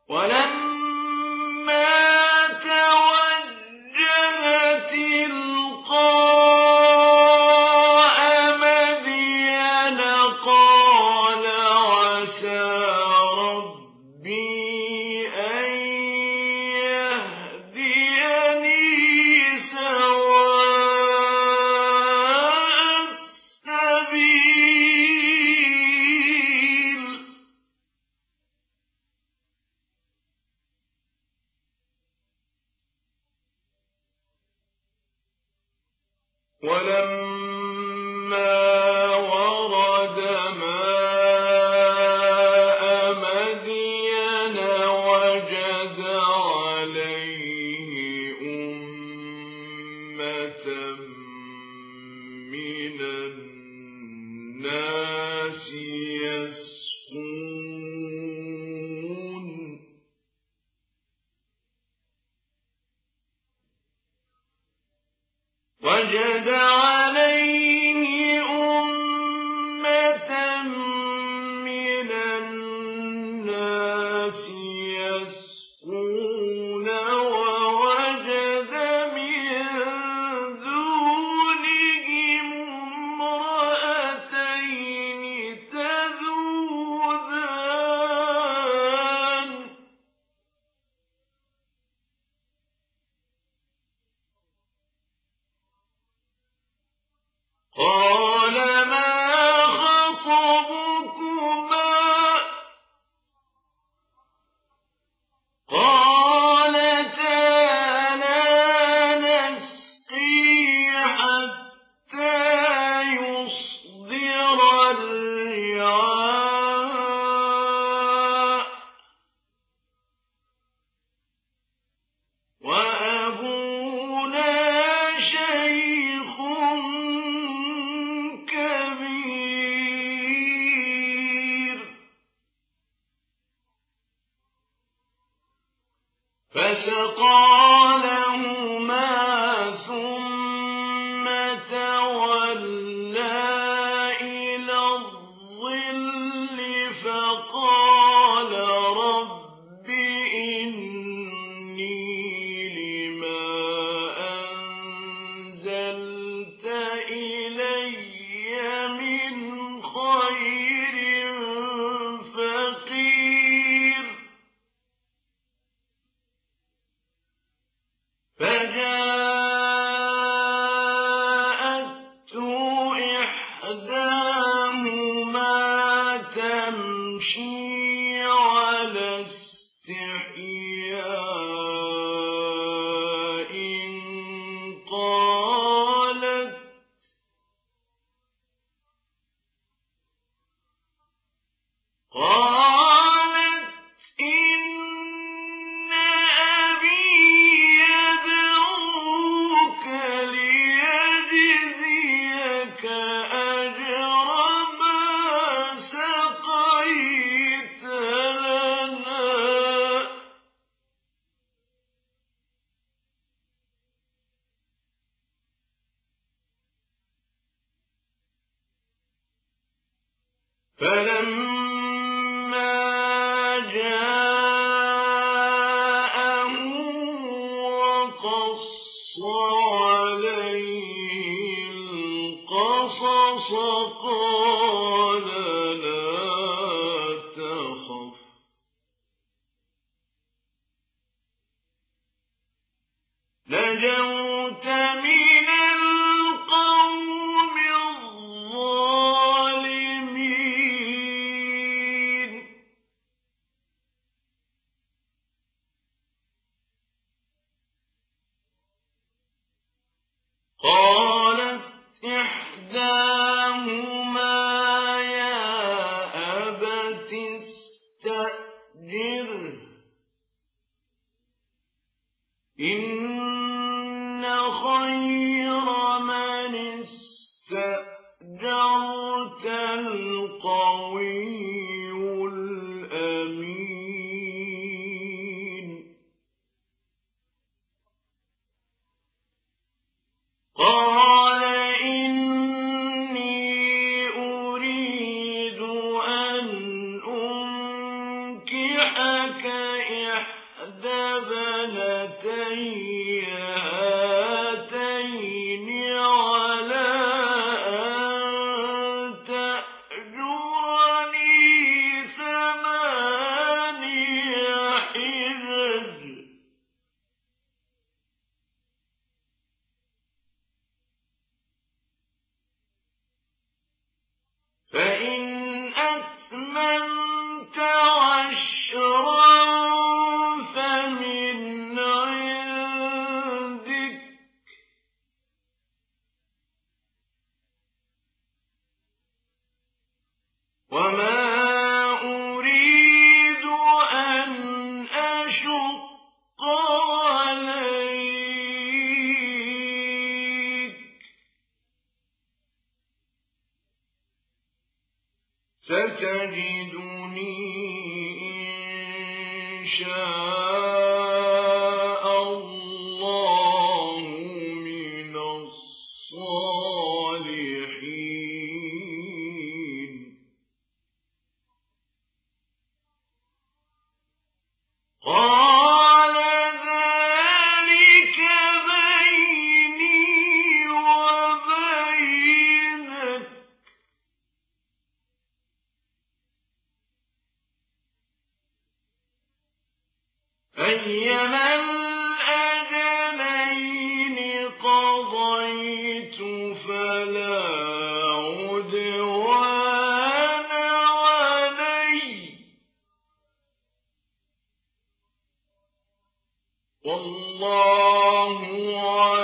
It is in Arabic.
ولما توجه تلقاء مدين قال عسى ربي أن يهديني سواء السبيل. ولما ورد ماء مدين وجد عليه أمة من الناس يسقون وجد عليه أمة من الناس يسقون ووجد من دونهم امرأتين تذودان قال ما خطبكما قالتا لا نسقي حتى يصدر الرعاء وأبونا شيخ كبير فسقى لهما ثم تولى إلى الظل فقال رب إني لما أنزلت إلي من خير فقير فجاءته إحداهما تمشي على استحياء قالت إن أبي يدعوك ليجزيك أجر ما سقيت لنا فلما جاءه وقص عليه القصص قال لا تخف نجوت من القوم الظالمين قالت إحداهما يا أبت استأجره إن خير من استأجرت القوي الأمين قال إني أريد أن أنكحك ابنتي هاتين على أن تأجرني 8 حجج فإن أتممت 10 فمن عندك وما أريد أن أشق عليك ستجدني إن شاء الله من الصالحين. قال ذلك بيني وبينك أيما الأجلين قضيت فلا عدوان علي والله